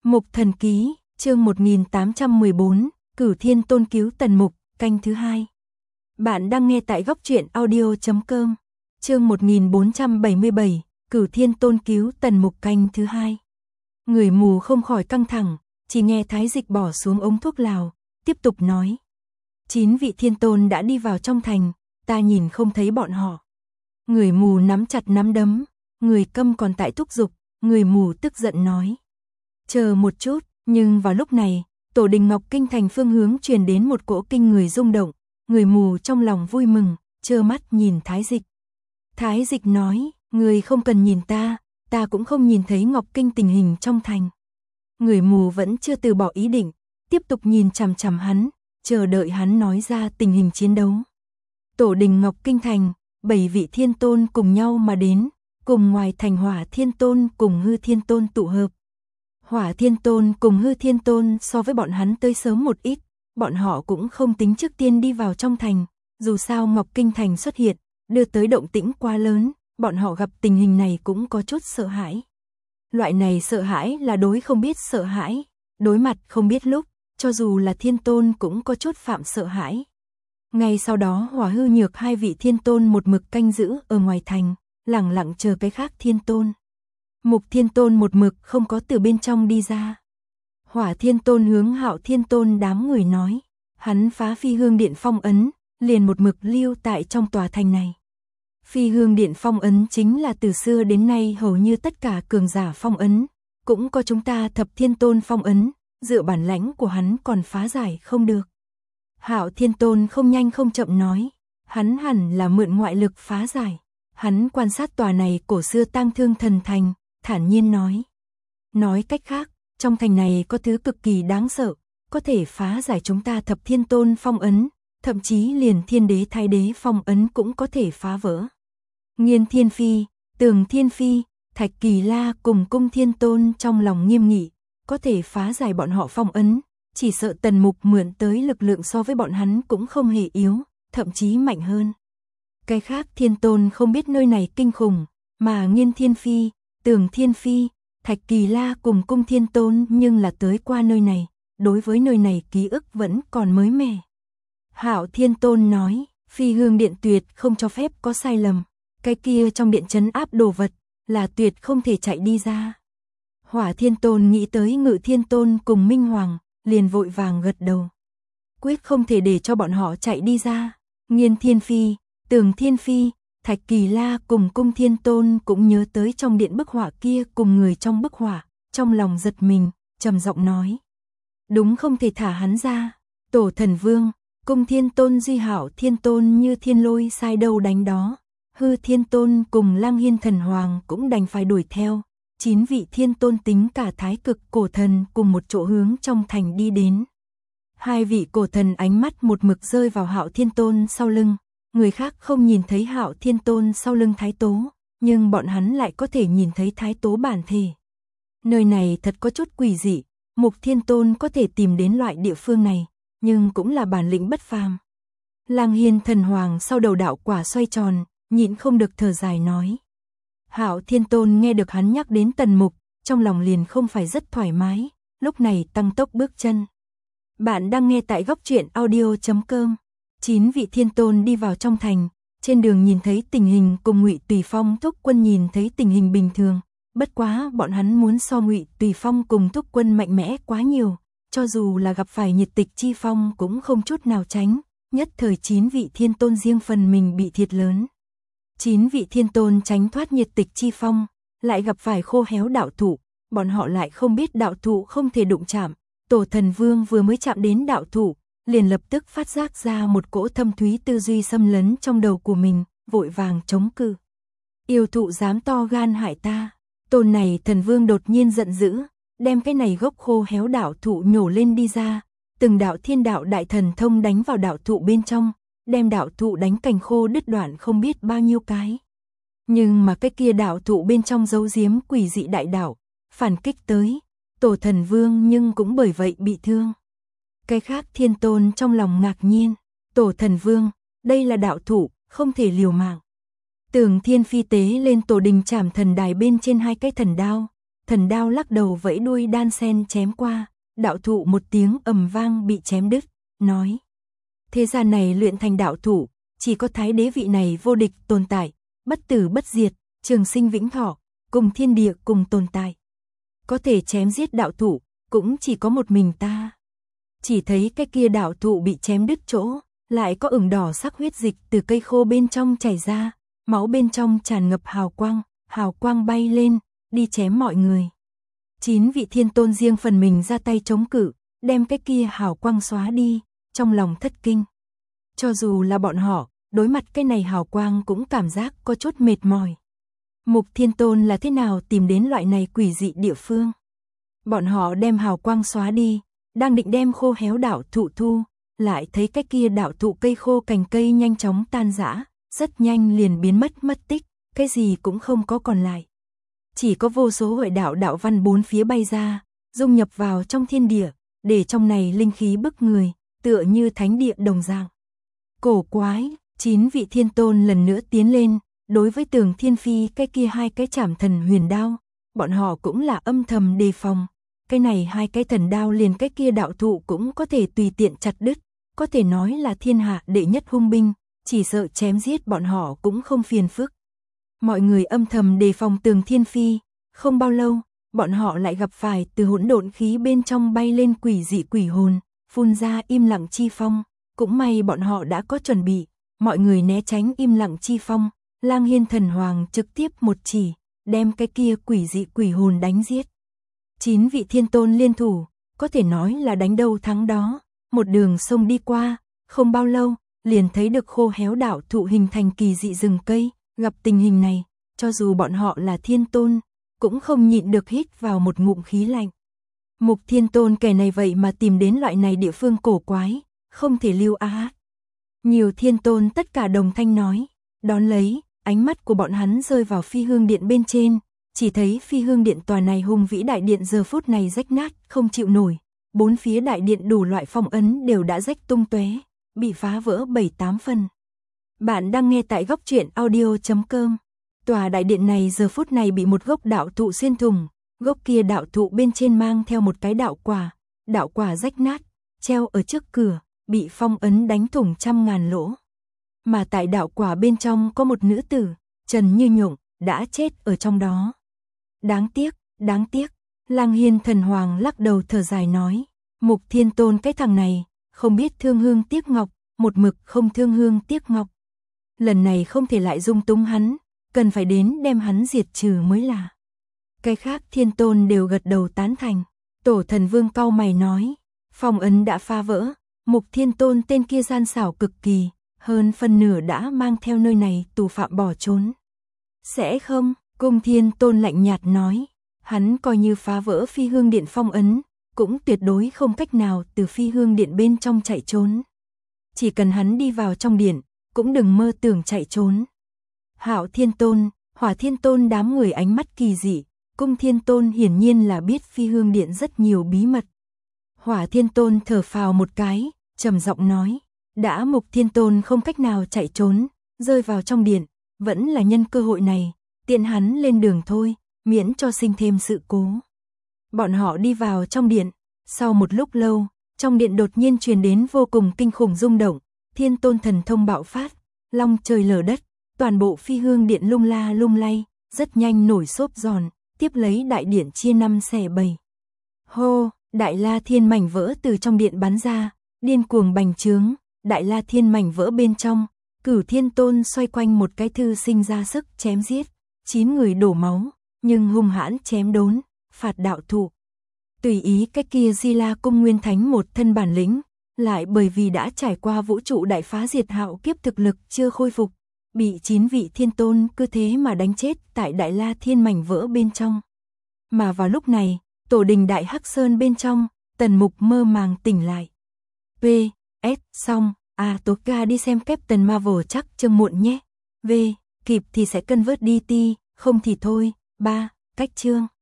Mục Thần Ký, chương 1814, Cửu Thiên Tôn cứu Tần Mục, canh thứ 2. Bạn đang nghe tại góc truyện audio.com. Chương 1477, Cửu Thiên Tôn cứu Tần Mục, canh thứ 2. Người mù không khỏi căng thẳng, chỉ nghe Thái Dịch bỏ xuống ống thuốc lào, tiếp tục nói: 9 vị thiên tôn đã đi vào trong thành, ta nhìn không thấy bọn họ. Người mù nắm chặt nắm đấm, người câm còn tại thúc giục, người mù tức giận nói: chờ một chút. Nhưng vào lúc này, tổ đình Ngọc Kinh thành phương hướng truyền đến một cỗ kinh người rung động, người mù trong lòng vui mừng, trơ mắt nhìn Thái Dịch. Thái Dịch nói: người không cần nhìn ta cũng không nhìn thấy Ngọc Kinh tình hình trong thành. Người mù vẫn chưa từ bỏ ý định, tiếp tục nhìn chằm chằm hắn, chờ đợi hắn nói ra tình hình chiến đấu. Tổ đình Ngọc Kinh thành, 7 vị thiên tôn cùng nhau mà đến, cùng ngoài thành Hỏa Thiên Tôn cùng Hư Thiên Tôn tụ hợp. Hỏa Thiên Tôn cùng Hư Thiên Tôn so với bọn hắn tới sớm một ít, bọn họ cũng không tính trước tiên đi vào trong thành, dù sao Ngọc Kinh thành xuất hiện, đưa tới động tĩnh quá lớn, bọn họ gặp tình hình này cũng có chút sợ hãi. Loại này sợ hãi là đối không biết sợ hãi, đối mặt không biết lúc, cho dù là Thiên Tôn cũng có chút phạm sợ hãi. Ngay sau đó Hỏa Hư Nhược 2 vị Thiên Tôn một mực canh giữ ở ngoài thành, lẳng lặng chờ cái khác Thiên Tôn. Mục Thiên Tôn một mực không có từ bên trong đi ra. Hỏa Thiên Tôn hướng Hạo Thiên Tôn đám người nói, hắn phá Phi Hương Điện phong ấn, liền một mực lưu tại trong tòa thành này. Phi Hương Điện phong ấn chính là từ xưa đến nay hầu như tất cả cường giả phong ấn, cũng có chúng ta Thập Thiên Tôn phong ấn, dựa bản lãnh của hắn còn phá giải không được. Hạo Thiên Tôn không nhanh không chậm nói, hắn hẳn là mượn ngoại lực phá giải. Hắn quan sát tòa này cổ xưa tang thương thần thành, thản nhiên nói. Nói cách khác, trong thành này có thứ cực kỳ đáng sợ, có thể phá giải chúng ta Thập Thiên Tôn phong ấn, thậm chí liền Thiên Đế Thái Đế phong ấn cũng có thể phá vỡ. Nghiên Thiên Phi, Tường Thiên Phi, Thạch Kỳ La cùng Cung Thiên Tôn trong lòng nghiêm nghị, có thể phá giải bọn họ phong ấn, chỉ sợ Tần Mục mượn tới lực lượng so với bọn hắn cũng không hề yếu, thậm chí mạnh hơn. Cái khác Thiên Tôn không biết nơi này kinh khủng, mà Nghiên Thiên Phi, Tường Thiên Phi, Thạch Kỳ La cùng Cung Thiên Tôn nhưng là tới qua nơi này, đối với nơi này ký ức vẫn còn mới mẻ. Hạo Thiên Tôn nói, Phi Hương Điện tuyệt không cho phép có sai lầm, cái kia trong điện trấn áp đồ vật là tuyệt không thể chạy đi ra. Hỏa Thiên Tôn nghĩ tới Ngự Thiên Tôn cùng Minh Hoàng, liền vội vàng gật đầu. Quyết không thể để cho bọn họ chạy đi ra. Nghiên Thiên Phi, Tường Thiên Phi, Thạch Kỳ La cùng Cung Thiên Tôn cũng nhớ tới trong điện bức họa kia cùng người trong bức họa, trong lòng giật mình, trầm giọng nói. Đúng không thể thả hắn ra. Tổ Thần Vương, Cung Thiên Tôn Duy Hạo Thiên Tôn như thiên lôi sai đâu đánh đó. Hư Thiên Tôn cùng Lang Hiên Thần Hoàng cũng đành phải đuổi theo. 9 vị Thiên Tôn tính cả Thái Cực Cổ Thần cùng một chỗ hướng trong thành đi đến. 2 vị cổ thần ánh mắt một mực rơi vào Hạo Thiên Tôn sau lưng. Người khác không nhìn thấy Hạo Thiên Tôn sau lưng Thái Tố, nhưng bọn hắn lại có thể nhìn thấy Thái Tố bản thể. Nơi này thật có chút quỷ dị, Mục Thiên Tôn có thể tìm đến loại địa phương này, nhưng cũng là bản lĩnh bất phàm. Lang Hiên Thần Hoàng sau đầu đạo quả xoay tròn, nhịn không được thở dài nói. Hạo Thiên Tôn nghe được hắn nhắc đến Tần Mục, trong lòng liền không phải rất thoải mái, lúc này tăng tốc bước chân. Bạn đang nghe tại góc truyện audio.com. 9 vị Thiên Tôn đi vào trong thành, trên đường nhìn thấy tình hình cùng Ngụy Tùy Phong thúc quân nhìn thấy tình hình bình thường, bất quá bọn hắn muốn so Ngụy Tùy Phong cùng thúc quân mạnh mẽ quá nhiều, cho dù là gặp phải nhiệt tịch chi phong cũng không chút nào tránh, nhất thời 9 vị Thiên Tôn riêng phần mình bị thiệt lớn. 9 vị Thiên Tôn tránh thoát nhiệt tịch chi phong, lại gặp phải khô héo đạo thụ, bọn họ lại không biết đạo thụ không thể đụng chạm. Tổ Thần Vương vừa mới chạm đến đạo thụ, liền lập tức phát giác ra một cỗ thâm thúy tư duy xâm lấn trong đầu của mình, vội vàng chống cự. Yêu thụ dám to gan hại ta. Tôn này Thần Vương đột nhiên giận dữ, đem cái này gốc khô héo đạo thụ nhổ lên đi ra, từng đạo thiên đạo đại thần thông đánh vào đạo thụ bên trong, đem đạo thụ đánh cành khô đứt đoạn không biết bao nhiêu cái. Nhưng mà cái kia đạo thụ bên trong giấu giếm quỷ dị đại đạo, phản kích tới, Tổ Thần Vương nhưng cũng bởi vậy bị thương. Cái khác Thiên Tôn trong lòng ngạc nhiên, Tổ Thần Vương, đây là đạo thụ, không thể liều mạng. Tường Thiên Phi tế lên tổ đình Trảm Thần Đài bên trên 2 cái thần đao, thần đao lắc đầu vẫy đuôi đan sen chém qua, đạo thụ một tiếng ầm vang bị chém đứt, nói. Thế gian này luyện thành đạo thụ, chỉ có thái đế vị này vô địch tồn tại, bất tử bất diệt, trường sinh vĩnh thọ, cùng thiên địa cùng tồn tại. Có thể chém giết đạo thụ, cũng chỉ có một mình ta. Chỉ thấy cái kia đạo thụ bị chém đứt chỗ, lại có ửng đỏ sắc huyết dịch từ cây khô bên trong chảy ra, máu bên trong tràn ngập hào quang bay lên, đi chém mọi người. 9 vị thiên tôn riêng phần mình ra tay chống cự, đem cái kia hào quang xóa đi, trong lòng thất kinh. Cho dù là bọn họ, đối mặt cái này hào quang cũng cảm giác có chút mệt mỏi. Mục Thiên Tôn là thế nào tìm đến loại này quỷ dị địa phương? Bọn họ đem hào quang xóa đi, đang định đem khô héo đạo thụ thu, lại thấy cái kia đạo thụ cây khô cành cây nhanh chóng tan rã, rất nhanh liền biến mất tích, cái gì cũng không có còn lại. Chỉ có vô số huệ đạo văn bốn phía bay ra, dung nhập vào trong thiên địa, để trong này linh khí bức người, tựa như thánh địa đồng dạng. Cổ quái, 9 vị thiên tôn lần nữa tiến lên, đối với Tường Thiên Phi cái kia 2 cái trảm thần huyền đao, bọn họ cũng là âm thầm đề phòng. Cái này 2 cái thần đao liền cái kia đạo thụ cũng có thể tùy tiện chặt đứt, có thể nói là thiên hạ đệ nhất hung binh, chỉ sợ chém giết bọn họ cũng không phiền phức. Mọi người âm thầm đề phòng Tường Thiên Phi, không bao lâu, bọn họ lại gặp phải từ hỗn độn khí bên trong bay lên quỷ dị quỷ hồn, phun ra im lặng chi phong, cũng may bọn họ đã có chuẩn bị, mọi người né tránh im lặng chi phong, Lang Hiên thần hoàng trực tiếp một chỉ, đem cái kia quỷ dị quỷ hồn đánh giết. 9 vị thiên tôn liên thủ, có thể nói là đánh đâu thắng đó, một đường sông đi qua, không bao lâu, liền thấy được khô héo đạo thụ hình thành kỳ dị rừng cây, gặp tình hình này, cho dù bọn họ là thiên tôn, cũng không nhịn được hít vào một ngụm khí lạnh. Mục Thiên Tôn kẻ này vậy mà tìm đến loại này địa phương cổ quái, không thể lưu á. Nhiều thiên tôn tất cả đồng thanh nói, đón lấy, ánh mắt của bọn hắn rơi vào Phi Hương Điện bên trên, chỉ thấy Phi Hương Điện tòa này hùng vĩ đại điện giờ phút này rách nát, không chịu nổi, bốn phía đại điện đủ loại phong ấn đều đã rách tung tóe, bị phá vỡ 7-8 phần. Bạn đang nghe tại góc truyện audio.com. Tòa đại điện này giờ phút này bị một gốc đạo thụ xuyên thủng, gốc kia đạo thụ bên trên mang theo một cái đạo quả rách nát, treo ở trước cửa, bị phong ấn đánh thủng trăm ngàn lỗ. Mà tại đạo quả bên trong có một nữ tử, Trần Như Nhộng, đã chết ở trong đó. Đáng tiếc, Lang Hiên thần hoàng lắc đầu thở dài nói, Mục Thiên Tôn cái thằng này, không biết thương hương tiếc ngọc, một mực không thương hương tiếc ngọc. Lần này không thể lại dung túng hắn, cần phải đến đem hắn diệt trừ mới là. Cái khác thiên tôn đều gật đầu tán thành. Tổ thần vương cau mày nói, phong ấn đã phá vỡ, Mục Thiên Tôn tên kia gian xảo cực kỳ, hơn phân nửa đã mang theo nơi này tù phạm bỏ trốn. Sẽ không, Cung Thiên Tôn lạnh nhạt nói, hắn coi như phá vỡ Phi Hương Điện phong ấn, cũng tuyệt đối không cách nào từ Phi Hương Điện bên trong chạy trốn. Chỉ cần hắn đi vào trong điện, cũng đừng mơ tưởng chạy trốn. Hạo Thiên Tôn, Hỏa Thiên Tôn đám người ánh mắt kỳ dị, Cung Thiên Tôn hiển nhiên là biết Phi Hương Điện rất nhiều bí mật. Hỏa Thiên Tôn thở phào một cái, trầm giọng nói, đã Mục Thiên Tôn không cách nào chạy trốn, rơi vào trong điện, vẫn là nhân cơ hội này, tiện hắn lên đường thôi, miễn cho sinh thêm sự cố. Bọn họ đi vào trong điện, sau một lúc lâu, trong điện đột nhiên truyền đến vô cùng kinh khủng rung động, Thiên Tôn thần thông bạo phát, long trời lở đất, toàn bộ Phi Hương Điện lung la lung lay, rất nhanh nổi xốp giòn, tiếp lấy đại điện chia 5 xẻ 7. Hô, đại la thiên mảnh vỡ từ trong điện bắn ra, điên cuồng bành trướng, đại la thiên mảnh vỡ bên trong, Cửu Thiên Tôn xoay quanh một cái thư sinh ra sức chém giết, 9 người đổ máu, nhưng hung hãn chém đốn, phạt đạo thụ. Tùy ý cái kia Di La Cung Nguyên Thánh một thân bản lĩnh, lại bởi vì đã trải qua vũ trụ đại phá diệt hạo kiếp thực lực chưa khôi phục, bị 9 vị thiên tôn cứ thế mà đánh chết tại đại la thiên mảnh vỡ bên trong. Mà vào lúc này, tổ đình đại Hắc Sơn bên trong, Tần Mục mơ màng tỉnh lại. P.S. Xong, tốt ga đi xem Captain Marvel chắc chương muộn nhé. V. Kịp thì sẽ convert DT, không thì thôi. 3. Cách chương.